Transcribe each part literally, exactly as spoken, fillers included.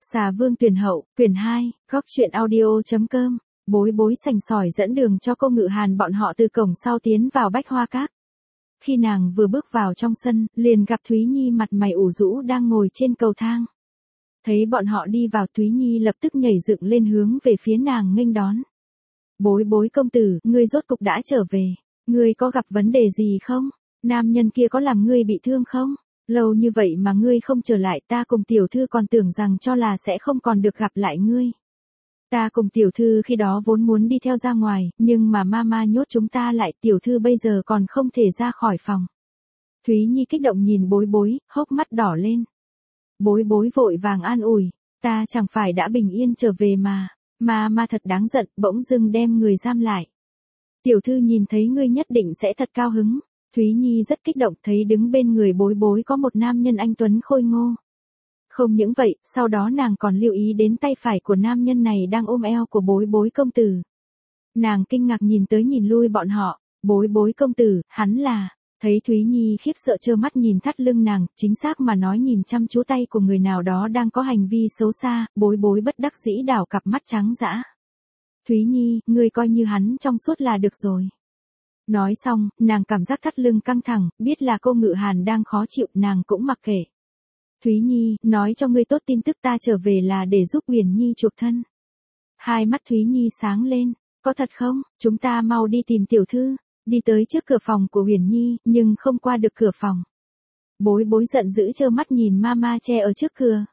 Xà Vương tuyển hậu, quyển hai, góc truyện audio.com, bối bối sành sỏi dẫn đường cho cô Ngự Hàn bọn họ từ cổng sau tiến vào Bách Hoa Các. Khi nàng vừa bước vào trong sân, liền gặp Thúy Nhi mặt mày ủ rũ đang ngồi trên cầu thang. Thấy bọn họ đi vào, Thúy Nhi lập tức nhảy dựng lên hướng về phía nàng nghênh đón. Bối bối công tử, ngươi rốt cục đã trở về. Ngươi có gặp vấn đề gì không? Nam nhân kia có làm ngươi bị thương không? Lâu như vậy mà ngươi không trở lại, ta cùng tiểu thư còn tưởng rằng cho là sẽ không còn được gặp lại ngươi. Ta cùng tiểu thư khi đó vốn muốn đi theo ra ngoài, nhưng mà mama nhốt chúng ta lại, tiểu thư bây giờ còn không thể ra khỏi phòng. Thúy Nhi kích động nhìn bối bối, hốc mắt đỏ lên. Bối bối vội vàng an ủi, ta chẳng phải đã bình yên trở về mà, mama thật đáng giận, bỗng dưng đem người giam lại. Tiểu thư nhìn thấy ngươi nhất định sẽ thật cao hứng. Thúy Nhi rất kích động, thấy đứng bên người bối bối có một nam nhân anh tuấn khôi ngô. Không những vậy, sau đó nàng còn lưu ý đến tay phải của nam nhân này đang ôm eo của bối bối công tử. Nàng kinh ngạc nhìn tới nhìn lui bọn họ, bối bối công tử, hắn là, thấy Thúy Nhi khiếp sợ trơ mắt nhìn thắt lưng nàng, chính xác mà nói nhìn chăm chú tay của người nào đó đang có hành vi xấu xa, bối bối bất đắc dĩ đảo cặp mắt trắng dã. Thúy Nhi, ngươi coi như hắn trong suốt là được rồi. Nói xong, nàng cảm giác thắt lưng căng thẳng, biết là cô Ngự Hàn đang khó chịu, nàng cũng mặc kệ. Thúy Nhi, nói cho ngươi tốt tin tức, ta trở về là để giúp Uyển Nhi chuộc thân. Hai mắt Thúy Nhi sáng lên, có thật không? Chúng ta mau đi tìm tiểu thư, đi tới trước cửa phòng của Uyển Nhi, nhưng không qua được cửa phòng. Bối bối giận dữ trơ mắt nhìn mama che ở trước cửa.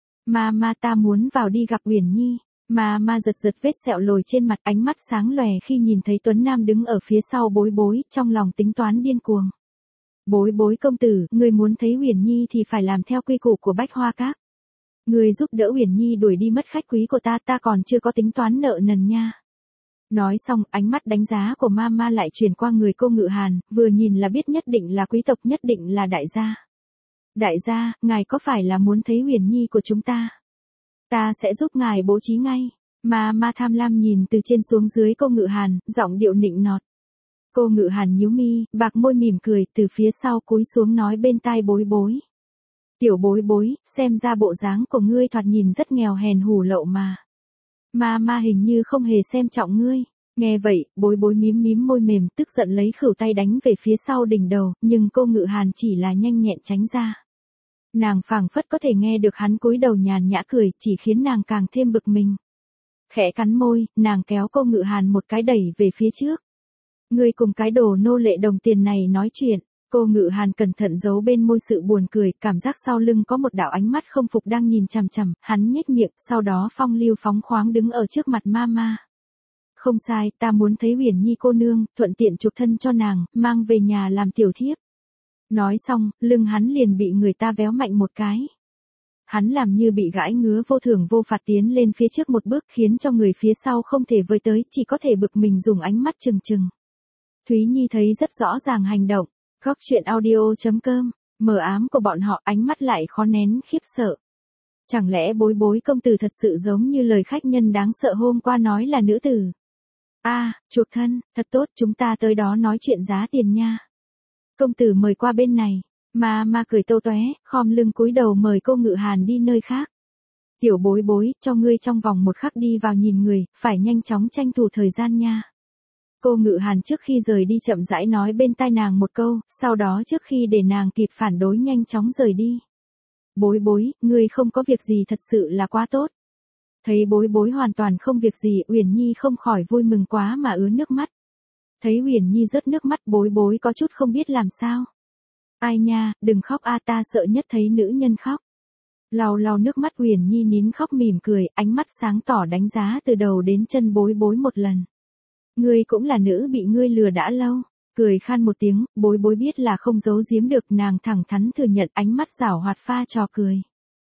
Mama, ta muốn vào đi gặp Uyển Nhi. Mà ma giật giật vết sẹo lồi trên mặt, ánh mắt sáng lòe khi nhìn thấy Tuấn Nam đứng ở phía sau bối bối, trong lòng tính toán điên cuồng. Bối bối công tử, ngươi muốn thấy Uyển Nhi thì phải làm theo quy củ của Bách Hoa Các. Ngươi giúp đỡ Uyển Nhi đuổi đi mất khách quý của ta, ta còn chưa có tính toán nợ nần nha. Nói xong, ánh mắt đánh giá của Mama lại chuyển qua người cô Ngự Hàn, vừa nhìn là biết nhất định là quý tộc, nhất định là đại gia. Đại gia, ngài có phải là muốn thấy Uyển Nhi của chúng ta? Ta sẽ giúp ngài bố trí ngay. Mà ma tham lam nhìn từ trên xuống dưới cô Ngự Hàn, giọng điệu nịnh nọt. Cô Ngự Hàn nhíu mi, bạc môi mỉm cười, từ phía sau cúi xuống nói bên tai bối bối. Tiểu bối bối, xem ra bộ dáng của ngươi thoạt nhìn rất nghèo hèn hủ lậu mà. Ma ma hình như không hề xem trọng ngươi. Nghe vậy, bối bối mím mím môi mềm, tức giận lấy khửu tay đánh về phía sau đỉnh đầu, nhưng cô Ngự Hàn chỉ là nhanh nhẹn tránh ra. Nàng phảng phất có thể nghe được hắn cúi đầu nhàn nhã cười, chỉ khiến nàng càng thêm bực mình. Khẽ cắn môi, nàng kéo cô Ngự Hàn một cái đẩy về phía trước. Ngươi cùng cái đồ nô lệ đồng tiền này nói chuyện. Cô Ngự Hàn cẩn thận giấu bên môi sự buồn cười, cảm giác sau lưng có một đạo ánh mắt không phục đang nhìn chằm chằm, hắn nhếch miệng, sau đó phong lưu phóng khoáng đứng ở trước mặt Mama. Không sai, ta muốn thấy Uyển Nhi cô nương, thuận tiện chuộc thân cho nàng, mang về nhà làm tiểu thiếp. Nói xong, lưng hắn liền bị người ta véo mạnh một cái. Hắn làm như bị gãi ngứa vô thưởng vô phạt tiến lên phía trước một bước, khiến cho người phía sau không thể với tới, chỉ có thể bực mình dùng ánh mắt trừng trừng. Thúy Nhi thấy rất rõ ràng hành động. Góc truyện audio.com, mờ ám của bọn họ, ánh mắt lại khó nén khiếp sợ. Chẳng lẽ bối bối công tử thật sự giống như lời khách nhân đáng sợ hôm qua nói là nữ tử? A, à, chuộc thân, thật tốt, chúng ta tới đó nói chuyện giá tiền nha. Công tử mời qua bên này. Mà ma cười tâu tóe, khom lưng cúi đầu mời cô Ngự Hàn đi nơi khác. Tiểu bối bối, cho ngươi trong vòng một khắc đi vào nhìn người, phải nhanh chóng tranh thủ thời gian nha. Cô Ngự Hàn trước khi rời đi chậm rãi nói bên tai nàng một câu, sau đó trước khi để nàng kịp phản đối nhanh chóng rời đi. Bối bối, ngươi không có việc gì thật sự là quá tốt. Thấy bối bối hoàn toàn không việc gì, Uyển Nhi không khỏi vui mừng quá mà ứa nước mắt. Thấy Uyển Nhi rớt nước mắt, bối bối có chút không biết làm sao. Ai nha, đừng khóc a, ta sợ nhất thấy nữ nhân khóc. Lau lau nước mắt, Uyển Nhi nín khóc mỉm cười, ánh mắt sáng tỏ đánh giá từ đầu đến chân bối bối một lần. Ngươi cũng là nữ bị ngươi lừa đã lâu. Cười khan một tiếng, bối bối biết là không giấu giếm được, nàng thẳng thắn thừa nhận, ánh mắt giảo hoạt pha trò cười.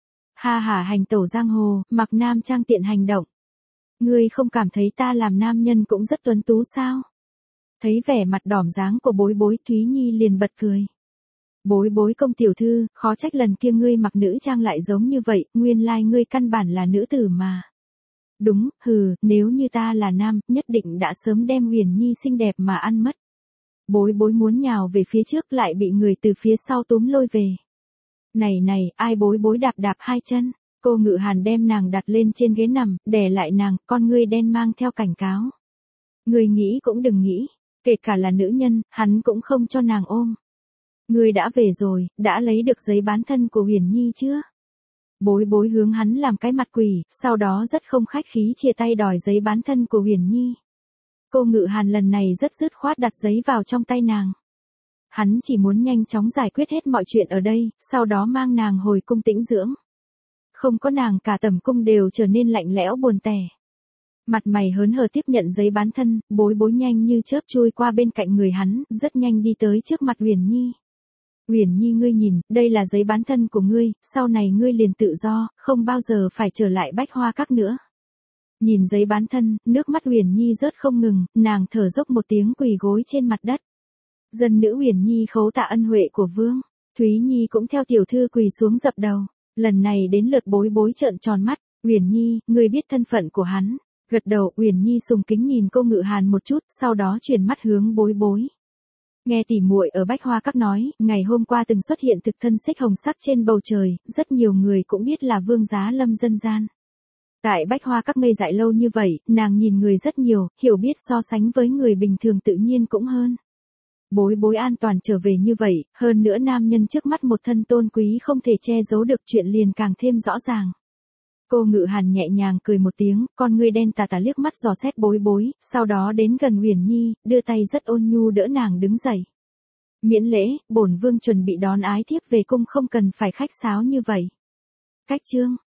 Ha ha, hành tẩu giang hồ, mặc nam trang tiện hành động. Ngươi không cảm thấy ta làm nam nhân cũng rất tuấn tú sao? Thấy vẻ mặt đỏm dáng của bối bối, Thúy Nhi liền bật cười. Bối bối công tiểu thư, khó trách lần kia ngươi mặc nữ trang lại giống như vậy, nguyên lai like ngươi căn bản là nữ tử mà. Đúng, hừ, nếu như ta là nam, nhất định đã sớm đem Uyển Nhi xinh đẹp mà ăn mất. Bối bối muốn nhào về phía trước lại bị người từ phía sau túm lôi về. Này này, ai bối bối đạp đạp hai chân. Cô Ngự Hàn đem nàng đặt lên trên ghế nằm, đè lại nàng, con ngươi đen mang theo cảnh cáo. Ngươi nghĩ cũng đừng nghĩ, kể cả là nữ nhân, hắn cũng không cho nàng ôm. Ngươi đã về rồi, đã lấy được giấy bán thân của Huyền Nhi chưa? Bối bối hướng hắn làm cái mặt quỷ, sau đó rất không khách khí chia tay đòi giấy bán thân của Huyền Nhi. Cô Ngự Hàn lần này rất dứt khoát đặt giấy vào trong tay nàng. Hắn chỉ muốn nhanh chóng giải quyết hết mọi chuyện ở đây, sau đó mang nàng hồi cung tĩnh dưỡng. Không có nàng cả tầm cung đều trở nên lạnh lẽo buồn tẻ. Mặt mày hớn hở tiếp nhận giấy bán thân, bối bối nhanh như chớp chui qua bên cạnh người hắn, rất nhanh đi tới trước mặt Huyền Nhi. Huyền Nhi ngươi nhìn, đây là giấy bán thân của ngươi, sau này ngươi liền tự do, không bao giờ phải trở lại Bách Hoa Các nữa. Nhìn giấy bán thân, nước mắt Huyền Nhi rớt không ngừng, nàng thở dốc một tiếng quỳ gối trên mặt đất. Dân nữ Huyền Nhi khấu tạ ân huệ của vương, Thúy Nhi cũng theo tiểu thư quỳ xuống dập đầu. Lần này đến lượt bối bối trợn tròn mắt, Huyền Nhi, ngươi biết thân phận của hắn. Gật đầu, Huyền Nhi sùng kính nhìn cô Ngự Hàn một chút, sau đó chuyển mắt hướng bối bối. Nghe tỉ muội ở Bách Hoa Các nói, ngày hôm qua từng xuất hiện thực thân xích hồng sắc trên bầu trời, rất nhiều người cũng biết là Vương Giá Lâm dân gian. Tại Bách Hoa Các ngây dại lâu như vậy, nàng nhìn người rất nhiều, hiểu biết so sánh với người bình thường tự nhiên cũng hơn. Bối bối an toàn trở về như vậy, hơn nữa nam nhân trước mắt một thân tôn quý không thể che giấu được, chuyện liền càng thêm rõ ràng. Cô Ngự Hàn nhẹ nhàng cười một tiếng, con ngươi đen tà tà liếc mắt dò xét bối bối, sau đó đến gần Huyền Nhi, đưa tay rất ôn nhu đỡ nàng đứng dậy. Miễn lễ, bổn vương chuẩn bị đón ái thiếp về cung, không cần phải khách sáo như vậy. Cách chương